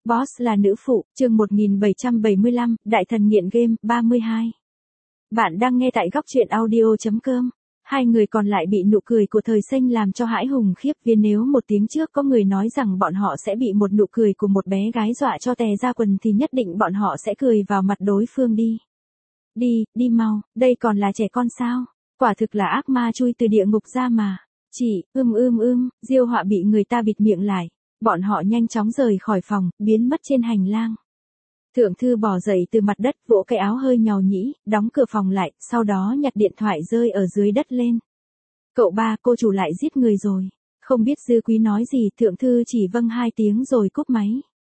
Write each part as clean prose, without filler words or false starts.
Boss là nữ phụ, chương 1775, Đại thần nghiện game, 32. Bạn đang nghe tại góc truyện audio.com. Hai người còn lại bị nụ cười của Thời Xanh làm cho hãi hùng khiếp, vì nếu một tiếng trước có người nói rằng bọn họ sẽ bị một nụ cười của một bé gái dọa cho tè ra quần thì nhất định bọn họ sẽ cười vào mặt đối phương đi. Đi mau, đây còn là trẻ con sao? Quả thực là ác ma chui từ địa ngục ra mà. Chị, Diêu Họa bị người ta bịt miệng lại. Bọn họ nhanh chóng rời khỏi phòng, biến mất trên hành lang. Thượng thư bò dậy từ mặt đất, vỗ cái áo hơi nhàu nhĩ, đóng cửa phòng lại, sau đó nhặt điện thoại rơi ở dưới đất lên. Cậu ba, cô chủ lại giết người rồi. Không biết Dư Quý nói gì, thượng thư chỉ vâng 2 tiếng rồi cúp máy.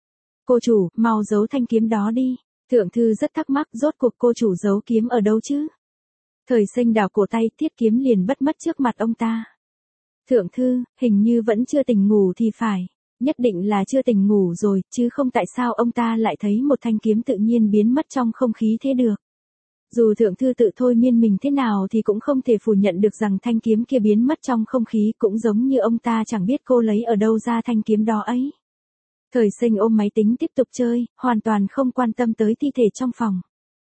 Cô chủ, mau giấu thanh kiếm đó đi. Thượng thư rất thắc mắc, rốt cuộc cô chủ giấu kiếm ở đâu chứ? Thời Xanh đào cổ tay, thiết kiếm liền bất mất trước mặt ông ta. Thượng thư, hình như vẫn chưa tỉnh ngủ thì phải. Nhất định là chưa tỉnh ngủ rồi, chứ không tại sao ông ta lại thấy một thanh kiếm tự nhiên biến mất trong không khí thế được. Dù thượng thư tự thôi miên mình thế nào thì cũng không thể phủ nhận được rằng thanh kiếm kia biến mất trong không khí, cũng giống như ông ta chẳng biết cô lấy ở đâu ra thanh kiếm đó ấy. Thời Xanh ôm máy tính tiếp tục chơi, hoàn toàn không quan tâm tới thi thể trong phòng.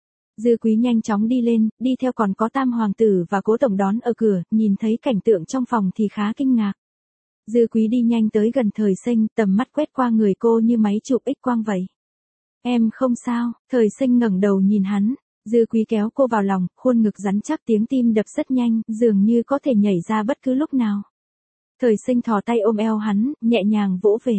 Dư Quý nhanh chóng đi lên, đi theo còn có Tam hoàng tử và Cố tổng đón ở cửa, nhìn thấy cảnh tượng trong phòng thì khá kinh ngạc. Dư Quý đi nhanh tới gần Thời Xanh, tầm mắt quét qua người cô như máy chụp X quang vậy. Em không sao? Thời Xanh ngẩng đầu nhìn hắn. Dư Quý kéo cô vào lòng, khuôn ngực rắn chắc, tiếng tim đập rất nhanh, dường như có thể nhảy ra bất cứ lúc nào. Thời Xanh thò tay ôm eo hắn, nhẹ nhàng vỗ về.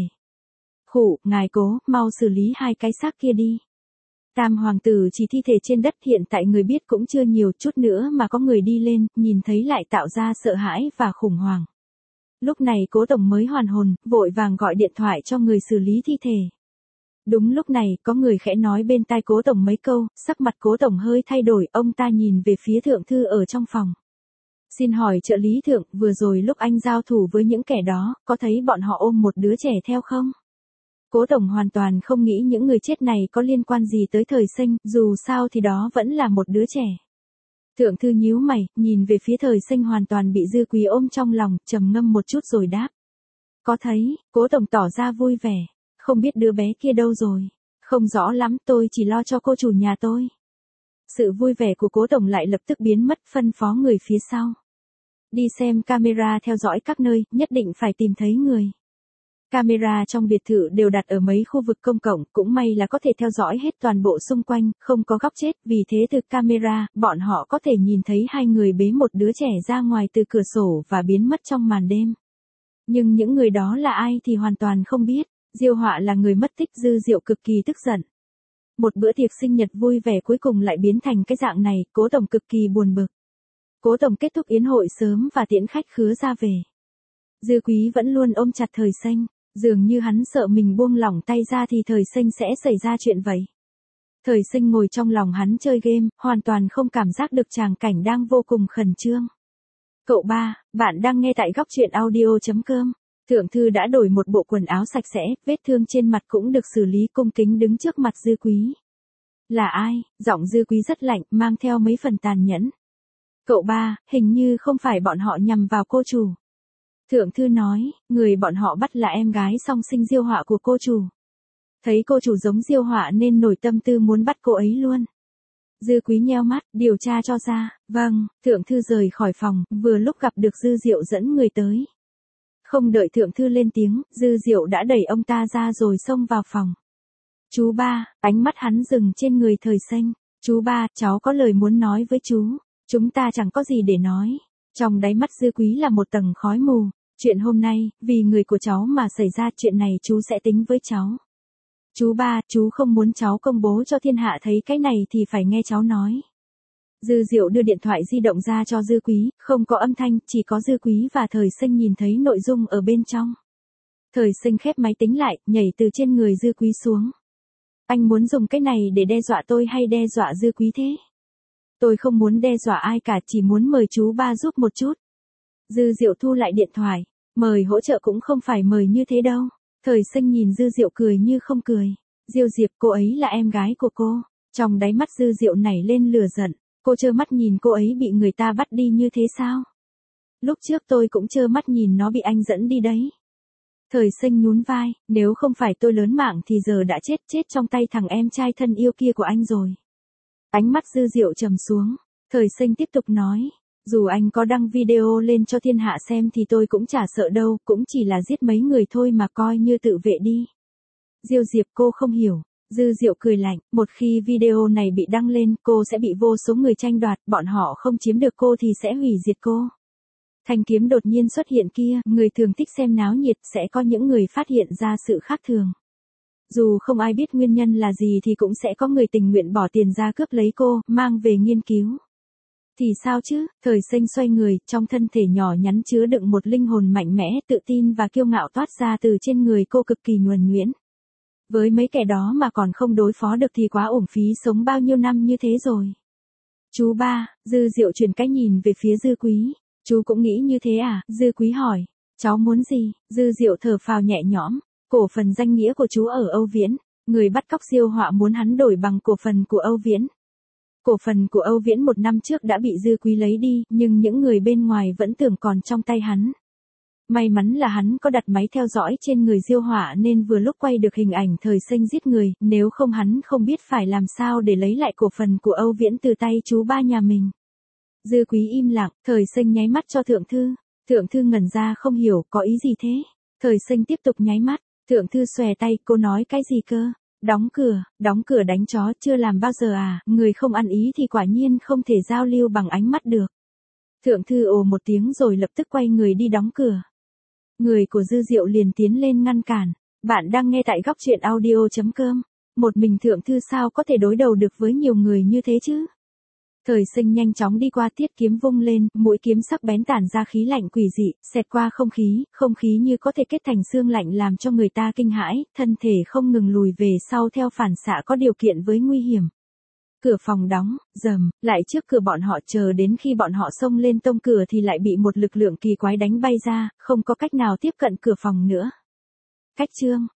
Khụ, ngài Cố, mau xử lý 2 cái xác kia đi. Tam hoàng tử chỉ thi thể trên đất, hiện tại người biết cũng chưa nhiều, chút nữa mà có người đi lên, nhìn thấy lại tạo ra sợ hãi và khủng hoảng. Lúc này Cố tổng mới hoàn hồn, vội vàng gọi điện thoại cho người xử lý thi thể. Đúng lúc này, có người khẽ nói bên tai Cố tổng mấy câu, sắc mặt Cố tổng hơi thay đổi, ông ta nhìn về phía thượng thư ở trong phòng. Xin hỏi trợ lý thượng, vừa rồi lúc anh giao thủ với những kẻ đó, có thấy bọn họ ôm một đứa trẻ theo không? Cố tổng hoàn toàn không nghĩ những người chết này có liên quan gì tới Thời Xanh, dù sao thì đó vẫn là một đứa trẻ. Thượng thư nhíu mày, nhìn về phía Thời Xanh hoàn toàn bị Dư Quý ôm trong lòng, trầm ngâm một chút rồi đáp. Có thấy, Cố tổng tỏ ra vui vẻ. Không biết đứa bé kia đâu rồi. Không rõ lắm, tôi chỉ lo cho cô chủ nhà tôi. Sự vui vẻ của Cố tổng lại lập tức biến mất, phân phó người phía sau. Đi xem camera theo dõi các nơi, nhất định phải tìm thấy người. Camera trong biệt thự đều đặt ở mấy khu vực công cộng, cũng may là có thể theo dõi hết toàn bộ xung quanh, không có góc chết, vì thế từ camera, bọn họ có thể nhìn thấy 2 người bế một đứa trẻ ra ngoài từ cửa sổ và biến mất trong màn đêm. Nhưng những người đó là ai thì hoàn toàn không biết. Diêu Họa là người mất tích, Dư Diệu cực kỳ tức giận. Một bữa tiệc sinh nhật vui vẻ cuối cùng lại biến thành cái dạng này, Cố tổng cực kỳ buồn bực. Cố tổng kết thúc yến hội sớm và tiễn khách khứa ra về. Dư Quý vẫn luôn ôm chặt Thời Xanh. Dường như hắn sợ mình buông lỏng tay ra thì Thời Xanh sẽ xảy ra chuyện vậy. Thời Xanh ngồi trong lòng hắn chơi game, hoàn toàn không cảm giác được tràng cảnh đang vô cùng khẩn trương. Cậu ba, bạn đang nghe tại góc truyện audio.com. Thượng thư đã đổi một bộ quần áo sạch sẽ, vết thương trên mặt cũng được xử lý, cung kính đứng trước mặt Dư Quý. Là ai? Giọng Dư Quý rất lạnh, mang theo mấy phần tàn nhẫn. Cậu ba, hình như không phải bọn họ nhằm vào cô chủ. Thượng thư nói, người bọn họ bắt là em gái song sinh Diêu Họa của cô chủ. Thấy cô chủ giống Diêu Họa nên nổi tâm tư muốn bắt cô ấy luôn. Dư Quý nheo mắt, điều tra cho ra. Vâng, thượng thư rời khỏi phòng, vừa lúc gặp được Dư Diệu dẫn người tới. Không đợi thượng thư lên tiếng, Dư Diệu đã đẩy ông ta ra rồi xông vào phòng. Chú ba, ánh mắt hắn dừng trên người Thời Xanh. Chú ba, cháu có lời muốn nói với chú. Chúng ta chẳng có gì để nói. Trong đáy mắt Dư Quý là một tầng khói mù. Chuyện hôm nay, vì người của cháu mà xảy ra, chuyện này chú sẽ tính với cháu. Chú ba, chú không muốn cháu công bố cho thiên hạ thấy cái này thì phải nghe cháu nói. Dư Diệu đưa điện thoại di động ra cho Dư Quý, không có âm thanh, chỉ có Dư Quý và Thời Xanh nhìn thấy nội dung ở bên trong. Thời Xanh khép máy tính lại, nhảy từ trên người Dư Quý xuống. Anh muốn dùng cái này để đe dọa tôi hay đe dọa Dư Quý thế? Tôi không muốn đe dọa ai cả, chỉ muốn mời chú ba giúp một chút. Dư Diệu thu lại điện thoại. Mời hỗ trợ cũng không phải mời như thế đâu. Thời Xanh nhìn Dư Diệu cười như không cười. Diêu Diệp, cô ấy là em gái của cô. Trong đáy mắt Dư Diệu nảy lên lửa giận. Cô trơ mắt nhìn cô ấy bị người ta bắt đi như thế sao? Lúc trước tôi cũng trơ mắt nhìn nó bị anh dẫn đi đấy. Thời Sinh nhún vai, nếu không phải tôi lớn mạng thì giờ đã chết trong tay thằng em trai thân yêu kia của anh rồi. Ánh mắt Dư Diệu trầm xuống, Thời Sinh tiếp tục nói, dù anh có đăng video lên cho thiên hạ xem thì tôi cũng chả sợ đâu, cũng chỉ là giết mấy người thôi mà coi như tự vệ đi. Diêu Diệp cô không hiểu. Dư Diệu cười lạnh, một khi video này bị đăng lên, cô sẽ bị vô số người tranh đoạt, bọn họ không chiếm được cô thì sẽ hủy diệt cô. Thanh kiếm đột nhiên xuất hiện kia, người thường thích xem náo nhiệt, sẽ có những người phát hiện ra sự khác thường. Dù không ai biết nguyên nhân là gì thì cũng sẽ có người tình nguyện bỏ tiền ra cướp lấy cô, mang về nghiên cứu. Thì sao chứ, Thời Sinh xoay người, trong thân thể nhỏ nhắn chứa đựng một linh hồn mạnh mẽ, tự tin và kiêu ngạo toát ra từ trên người cô cực kỳ nhuần nhuyễn. Với mấy kẻ đó mà còn không đối phó được thì quá uổng phí sống bao nhiêu năm như thế rồi. Chú ba, Dư Diệu chuyển cái nhìn về phía Dư Quý. Chú cũng nghĩ như thế à? Dư Quý hỏi. Cháu muốn gì? Dư Diệu thở phào nhẹ nhõm. Cổ phần danh nghĩa của chú ở Âu Viễn. Người bắt cóc Diêu Họa muốn hắn đổi bằng cổ phần của Âu Viễn. Cổ phần của Âu Viễn 1 năm trước đã bị Dư Quý lấy đi, nhưng những người bên ngoài vẫn tưởng còn trong tay hắn. May mắn là hắn có đặt máy theo dõi trên người Diêu Họa nên vừa lúc quay được hình ảnh Thời Sinh giết người, nếu không hắn không biết phải làm sao để lấy lại cổ phần của Âu Viễn từ tay chú ba nhà mình. Dư Quý im lặng, Thời Sinh nháy mắt cho Thượng Thư. Thượng Thư ngẩn ra không hiểu có ý gì thế. Thời Sinh tiếp tục nháy mắt, Thượng Thư xòe tay, cô nói cái gì cơ? Đóng cửa đánh chó chưa làm bao giờ à, người không ăn ý thì quả nhiên không thể giao lưu bằng ánh mắt được. Thượng Thư ồ một tiếng rồi lập tức quay người đi đóng cửa. Người của Dư Diệu liền tiến lên ngăn cản. Bạn đang nghe tại góc truyện audio.com. Một mình Thượng Thư sao có thể đối đầu được với nhiều người như thế chứ? Thời Sinh nhanh chóng đi qua, tiết kiếm vung lên, mũi kiếm sắc bén tản ra khí lạnh quỷ dị, xẹt qua không khí như có thể kết thành xương lạnh làm cho người ta kinh hãi, thân thể không ngừng lùi về sau theo phản xạ có điều kiện với nguy hiểm. Cửa phòng đóng, rầm, lại trước cửa bọn họ, chờ đến khi bọn họ xông lên tông cửa thì lại bị một lực lượng kỳ quái đánh bay ra, không có cách nào tiếp cận cửa phòng nữa. Cách chương